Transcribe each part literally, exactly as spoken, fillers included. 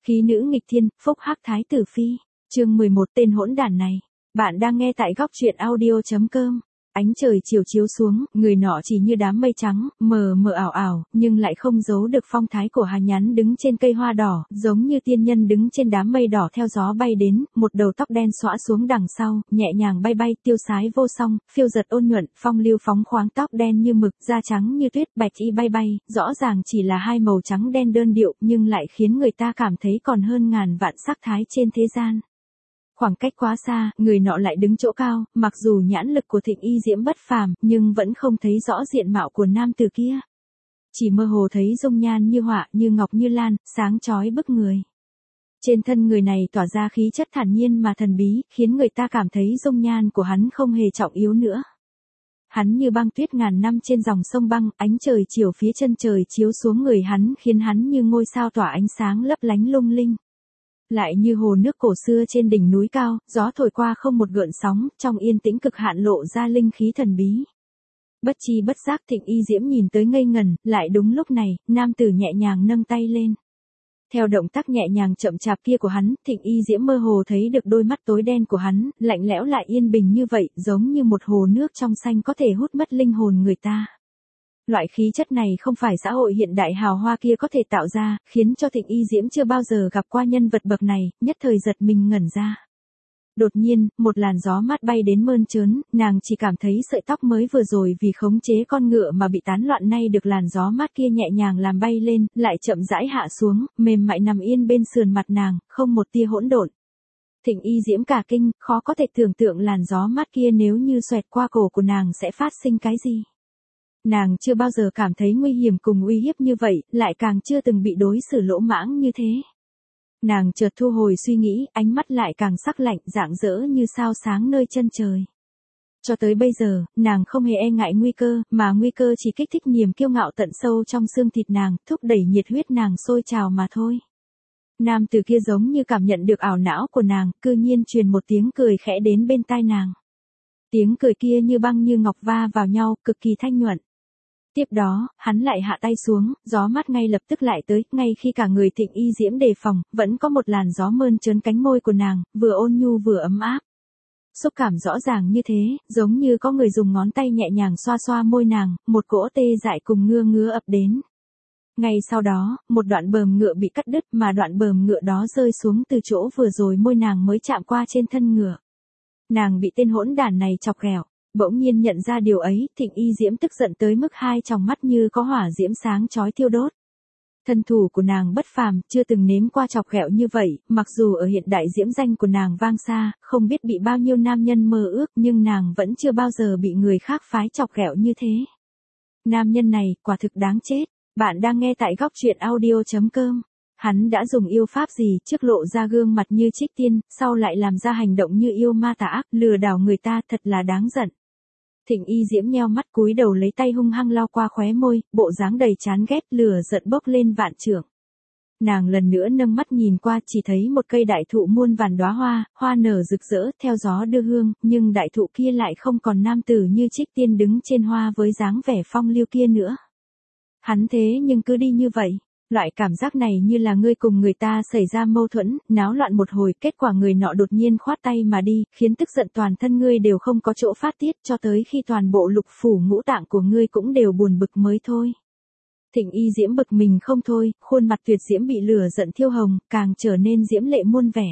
Khí nữ nghịch thiên, phúc hắc thái tử phi. Chương mười một, tên hỗn đản này. Bạn đang nghe tại góc truyện audio chấm com. Ánh trời chiều chiếu xuống, người nọ chỉ như đám mây trắng, mờ mờ ảo ảo, nhưng lại không giấu được phong thái của Hà Nhắn đứng trên cây hoa đỏ, giống như tiên nhân đứng trên đám mây đỏ theo gió bay đến, một đầu tóc đen xõa xuống đằng sau, nhẹ nhàng bay bay, tiêu sái vô song, phiêu giật ôn nhuận, phong lưu phóng khoáng, tóc đen như mực, da trắng như tuyết, bạch y bay bay, rõ ràng chỉ là hai màu trắng đen đơn điệu, nhưng lại khiến người ta cảm thấy còn hơn ngàn vạn sắc thái trên thế gian. Khoảng cách quá xa, người nọ lại đứng chỗ cao, mặc dù nhãn lực của Thịnh Y Diễm bất phàm, nhưng vẫn không thấy rõ diện mạo của nam tử kia. Chỉ mơ hồ thấy dung nhan như họa, như ngọc như lan, sáng chói bức người. Trên thân người này tỏa ra khí chất thản nhiên mà thần bí, khiến người ta cảm thấy dung nhan của hắn không hề trọng yếu nữa. Hắn như băng tuyết ngàn năm trên dòng sông băng, ánh trời chiều phía chân trời chiếu xuống người hắn khiến hắn như ngôi sao tỏa ánh sáng lấp lánh lung linh. Lại như hồ nước cổ xưa trên đỉnh núi cao, gió thổi qua không một gợn sóng, trong yên tĩnh cực hạn lộ ra linh khí thần bí. Bất chi bất giác Thịnh Y Diễm nhìn tới ngây ngần, lại đúng lúc này, nam tử nhẹ nhàng nâng tay lên. Theo động tác nhẹ nhàng chậm chạp kia của hắn, Thịnh Y Diễm mơ hồ thấy được đôi mắt tối đen của hắn, lạnh lẽo lại yên bình như vậy, giống như một hồ nước trong xanh có thể hút mất linh hồn người ta. Loại khí chất này không phải xã hội hiện đại hào hoa kia có thể tạo ra, khiến cho Thịnh Y Diễm chưa bao giờ gặp qua nhân vật bậc này, nhất thời giật mình ngẩn ra. Đột nhiên, một làn gió mát bay đến mơn trớn, nàng chỉ cảm thấy sợi tóc mới vừa rồi vì khống chế con ngựa mà bị tán loạn nay được làn gió mát kia nhẹ nhàng làm bay lên, lại chậm rãi hạ xuống, mềm mại nằm yên bên sườn mặt nàng, không một tia hỗn độn. Thịnh Y Diễm cả kinh, khó có thể tưởng tượng làn gió mát kia nếu như xoẹt qua cổ của nàng sẽ phát sinh cái gì. Nàng chưa bao giờ cảm thấy nguy hiểm cùng uy hiếp như vậy, lại càng chưa từng bị đối xử lỗ mãng như thế. Nàng chợt thu hồi suy nghĩ, ánh mắt lại càng sắc lạnh, rạng rỡ như sao sáng nơi chân trời. Cho tới bây giờ, nàng không hề e ngại nguy cơ, mà nguy cơ chỉ kích thích niềm kiêu ngạo tận sâu trong xương thịt nàng, thúc đẩy nhiệt huyết nàng sôi trào mà thôi. Nam tử kia giống như cảm nhận được ảo não của nàng, cư nhiên truyền một tiếng cười khẽ đến bên tai nàng. Tiếng cười kia như băng như ngọc va vào nhau, cực kỳ thanh nhuận. Tiếp đó, hắn lại hạ tay xuống, gió mát ngay lập tức lại tới, ngay khi cả người Thịnh Y Diễm đề phòng, vẫn có một làn gió mơn trớn cánh môi của nàng, vừa ôn nhu vừa ấm áp. Xúc cảm rõ ràng như thế, giống như có người dùng ngón tay nhẹ nhàng xoa xoa môi nàng, một cỗ tê dại cùng ngưa ngứa ập đến. Ngay sau đó, một đoạn bờm ngựa bị cắt đứt mà đoạn bờm ngựa đó rơi xuống từ chỗ vừa rồi môi nàng mới chạm qua trên thân ngựa. Nàng bị tên hỗn đản này chọc ghẹo. Bỗng nhiên nhận ra điều ấy, Thịnh Y Diễm tức giận tới mức hai tròng mắt như có hỏa diễm sáng chói thiêu đốt. Thân thủ của nàng bất phàm, chưa từng nếm qua chọc ghẹo như vậy, mặc dù ở hiện đại diễm danh của nàng vang xa, không biết bị bao nhiêu nam nhân mơ ước, nhưng nàng vẫn chưa bao giờ bị người khác phái chọc ghẹo như thế. Nam nhân này, quả thực đáng chết. Bạn đang nghe tại góc truyện audio chấm com. Hắn đã dùng yêu pháp gì, trước lộ ra gương mặt như trích tiên, sau lại làm ra hành động như yêu ma tà ác, lừa đảo người ta, thật là đáng giận. Thịnh Y Diễm nheo mắt cúi đầu lấy tay hung hăng lau qua khóe môi, bộ dáng đầy chán ghét, lửa giận bốc lên vạn trượng. Nàng lần nữa nâng mắt nhìn qua, chỉ thấy một cây đại thụ muôn vàn đóa hoa, hoa nở rực rỡ, theo gió đưa hương, nhưng đại thụ kia lại không còn nam tử như trích tiên đứng trên hoa với dáng vẻ phong lưu kia nữa. Hắn thế nhưng cứ đi như vậy. Loại cảm giác này như là ngươi cùng người ta xảy ra mâu thuẫn, náo loạn một hồi, kết quả người nọ đột nhiên khoát tay mà đi, khiến tức giận toàn thân ngươi đều không có chỗ phát tiết, cho tới khi toàn bộ lục phủ ngũ tạng của ngươi cũng đều buồn bực mới thôi. Thịnh Y Diễm bực mình không thôi, khuôn mặt tuyệt diễm bị lửa giận thiêu hồng, càng trở nên diễm lệ muôn vẻ.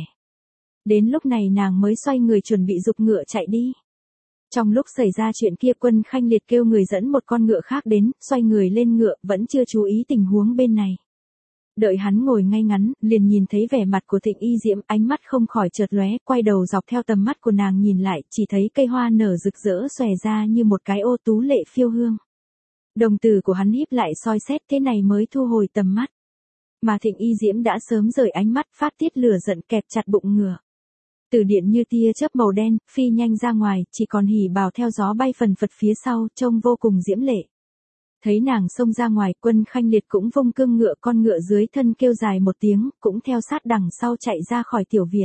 Đến lúc này nàng mới xoay người chuẩn bị giục ngựa chạy đi. Trong lúc xảy ra chuyện kia, Quân Khanh Liệt kêu người dẫn một con ngựa khác đến, xoay người lên ngựa, vẫn chưa chú ý tình huống bên này. Đợi hắn ngồi ngay ngắn, liền nhìn thấy vẻ mặt của Thịnh Y Diễm, ánh mắt không khỏi chợt lóe, quay đầu dọc theo tầm mắt của nàng nhìn lại, chỉ thấy cây hoa nở rực rỡ xòe ra như một cái ô tú lệ phiêu hương. Đồng tử của hắn híp lại soi xét, thế này mới thu hồi tầm mắt. Mà Thịnh Y Diễm đã sớm rời ánh mắt, phát tiết lửa giận kẹp chặt bụng ngựa. Từ điện như tia chớp màu đen, phi nhanh ra ngoài, chỉ còn hỉ bào theo gió bay phần phật phía sau, trông vô cùng diễm lệ. Thấy nàng xông ra ngoài, Quân Khanh Liệt cũng vung cương ngựa, con ngựa dưới thân kêu dài một tiếng, cũng theo sát đằng sau chạy ra khỏi tiểu viện.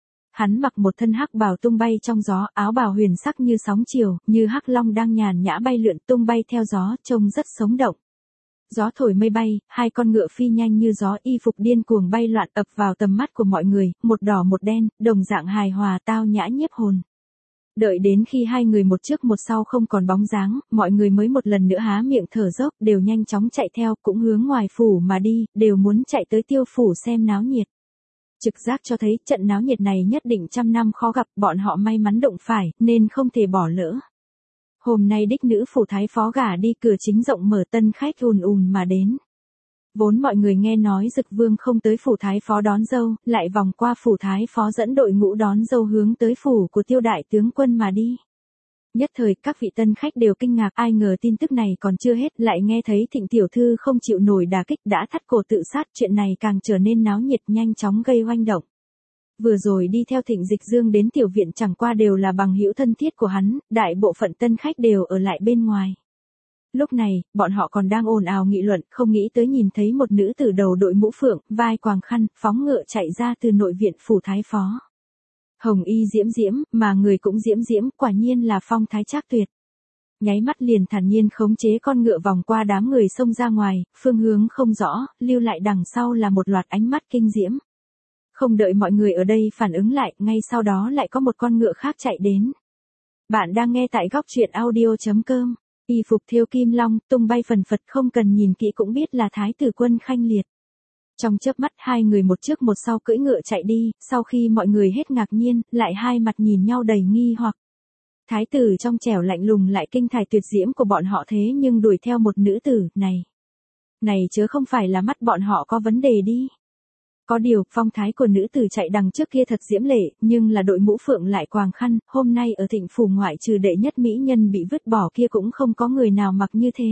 Hắn mặc một thân hắc bào tung bay trong gió, áo bào huyền sắc như sóng chiều, như hắc long đang nhàn nhã bay lượn tung bay theo gió, trông rất sống động. Gió thổi mây bay, hai con ngựa phi nhanh như gió, y phục điên cuồng bay loạn ập vào tầm mắt của mọi người, một đỏ một đen, đồng dạng hài hòa tao nhã nhiếp hồn. Đợi đến khi hai người một trước một sau không còn bóng dáng, mọi người mới một lần nữa há miệng thở dốc, đều nhanh chóng chạy theo, cũng hướng ngoài phủ mà đi, đều muốn chạy tới Tiêu phủ xem náo nhiệt. Trực giác cho thấy trận náo nhiệt này nhất định trăm năm khó gặp, bọn họ may mắn đụng phải, nên không thể bỏ lỡ. Hôm nay đích nữ phủ thái phó gả đi, cửa chính rộng mở, tân khách ùn ùn mà đến. Vốn mọi người nghe nói Dực Vương không tới phủ thái phó đón dâu, lại vòng qua phủ thái phó dẫn đội ngũ đón dâu hướng tới phủ của Tiêu đại tướng quân mà đi. Nhất thời các vị tân khách đều kinh ngạc, ai ngờ tin tức này còn chưa hết, lại nghe thấy Thịnh tiểu thư không chịu nổi đả kích đã thắt cổ tự sát, chuyện này càng trở nên náo nhiệt, nhanh chóng gây oanh động. Vừa rồi đi theo Thịnh Dịch Dương đến tiểu viện chẳng qua đều là bằng hữu thân thiết của hắn, đại bộ phận tân khách đều ở lại bên ngoài. Lúc này, bọn họ còn đang ồn ào nghị luận, không nghĩ tới nhìn thấy một nữ tử đầu đội mũ phượng, vai quàng khăn, phóng ngựa chạy ra từ nội viện phủ thái phó. Hồng y diễm diễm, mà người cũng diễm diễm, quả nhiên là phong thái trác tuyệt. Nháy mắt liền thản nhiên khống chế con ngựa vòng qua đám người xông ra ngoài, phương hướng không rõ, lưu lại đằng sau là một loạt ánh mắt kinh diễm. Không đợi mọi người ở đây phản ứng lại, ngay sau đó lại có một con ngựa khác chạy đến. Bạn đang nghe tại góc truyện audio chấm com. Y phục thêu kim long, tung bay phần phật, không cần nhìn kỹ cũng biết là thái tử Quân Khanh Liệt. Trong chớp mắt hai người một trước một sau cưỡi ngựa chạy đi, sau khi mọi người hết ngạc nhiên, lại hai mặt nhìn nhau đầy nghi hoặc. Thái tử trong trẻo lạnh lùng lại kinh thải tuyệt diễm của bọn họ thế nhưng đuổi theo một nữ tử, này. Này chớ không phải là mắt bọn họ có vấn đề đi. Có điều, phong thái của nữ tử chạy đằng trước kia thật diễm lệ, nhưng là đội mũ phượng lại quàng khăn, hôm nay ở Thịnh phủ ngoại trừ đệ nhất mỹ nhân bị vứt bỏ kia cũng không có người nào mặc như thế.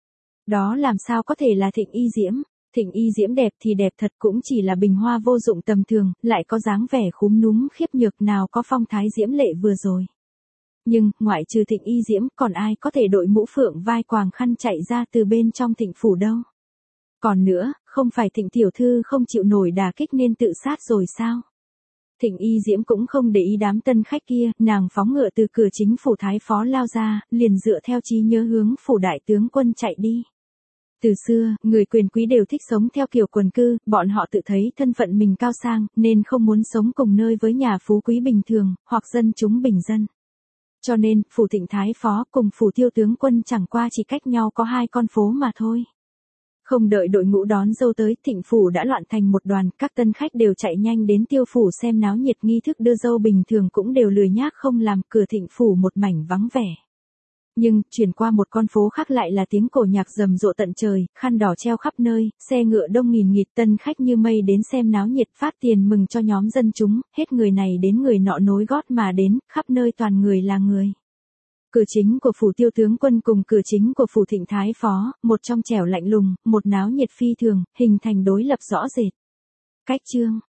Đó làm sao có thể là Thịnh y diễm? Thịnh y diễm đẹp thì đẹp thật, cũng chỉ là bình hoa vô dụng tầm thường, lại có dáng vẻ khúm núm khiếp nhược, nào có phong thái diễm lệ vừa rồi. Nhưng, ngoại trừ Thịnh y diễm, còn ai có thể đội mũ phượng vai quàng khăn chạy ra từ bên trong Thịnh phủ đâu? Còn nữa, không phải Thịnh tiểu thư không chịu nổi đả kích nên tự sát rồi sao? Thịnh y diễm cũng không để ý đám tân khách kia, nàng phóng ngựa từ cửa chính phủ thái phó lao ra, liền dựa theo trí nhớ hướng phủ đại tướng quân chạy đi. Từ xưa, người quyền quý đều thích sống theo kiểu quần cư, bọn họ tự thấy thân phận mình cao sang, nên không muốn sống cùng nơi với nhà phú quý bình thường, hoặc dân chúng bình dân. Cho nên, phủ Thịnh thái phó cùng phủ Tiêu tướng quân chẳng qua chỉ cách nhau có hai con phố mà thôi. Không đợi đội ngũ đón dâu tới, Thịnh phủ đã loạn thành một đoàn, các tân khách đều chạy nhanh đến Tiêu phủ xem náo nhiệt, nghi thức đưa dâu bình thường cũng đều lười nhác không làm, cửa Thịnh phủ một mảnh vắng vẻ. Nhưng, chuyển qua một con phố khác lại là tiếng cổ nhạc rầm rộ tận trời, khăn đỏ treo khắp nơi, xe ngựa đông nghìn nghịt, tân khách như mây đến xem náo nhiệt, phát tiền mừng cho nhóm dân chúng, hết người này đến người nọ nối gót mà đến, khắp nơi toàn người là người. Cửa chính của phủ Tiêu tướng quân cùng cửa chính của phủ Thịnh thái phó, một trong trẻo lạnh lùng, một náo nhiệt phi thường, hình thành đối lập rõ rệt. Cách chương